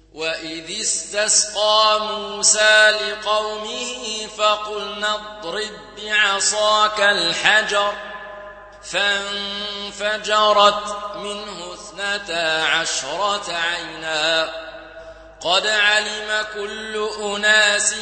وإذ استسقى موسى لقومه فقلنا اضرب بعصاك الحجر فانفجرت منه 12 عينا قد علم كل أناس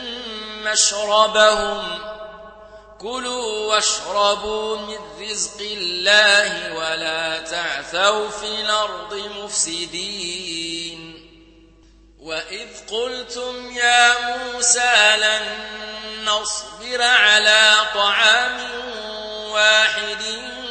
مشربهم كلوا واشربوا من رزق الله ولا تعثوا في الأرض مفسدين وإذ قلتم يا موسى لن نصبر على طعام واحد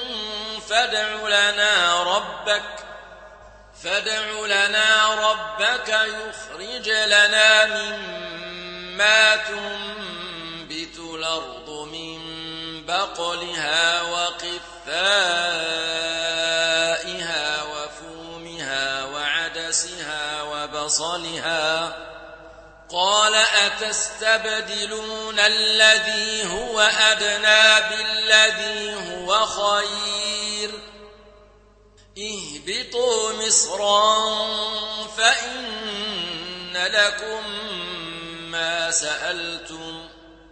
فادع لنا ربك يخرج لنا مما تنبت الأرض من بقلها وقثائها وفومها وعدسها وبصلها قال أتستبدلون الذي هو أدنى بالذي هو خير اهبطوا مصرا فإن لكم ما سألتم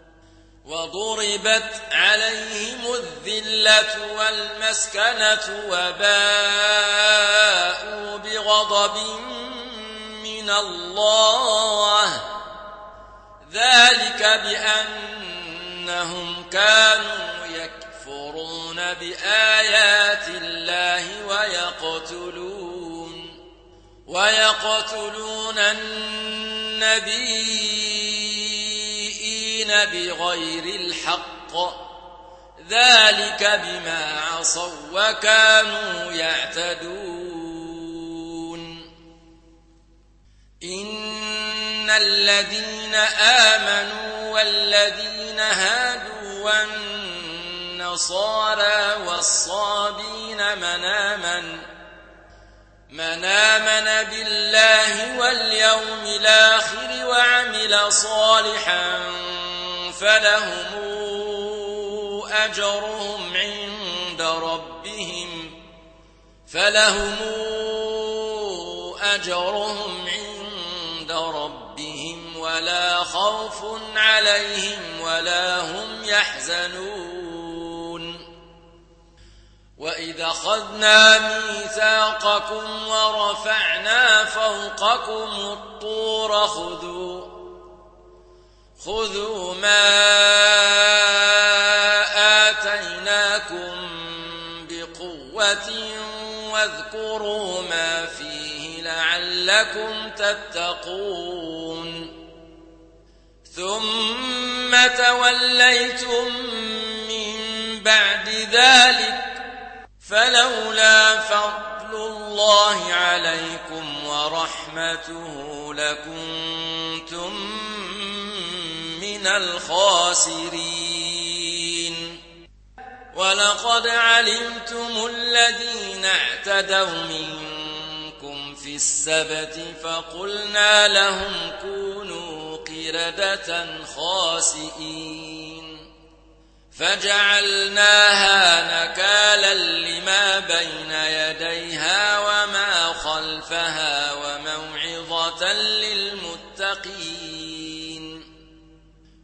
وضربت عليهم الذلة والمسكنة وباءوا بغضب من الله ذلك بأنهم كانوا يكفرون بآيات الله ويقتلون النبيين بغير الحق ذلك بما عصوا وكانوا يعتدون إن الذين آمنوا والذين هادوا والنصارى والصابين من آمن بالله واليوم الآخر وعمل صالحا فلهم أجرهم عند ربهم ولا خوف عليهم ولا هم يحزنون وإذ أخذنا ميثاقكم ورفعنا فوقكم الطور خذوا ما آتيناكم بقوة واذكروا ما فيه لعلكم تتقون ثم توليتم من بعد ذلك فلولا فضل الله عليكم ورحمته لكنتم من الخاسرين ولقد علمتم الذين اعتدوا منكم في السبت فقلنا لهم كونوا قردة خاسئين فجعلناها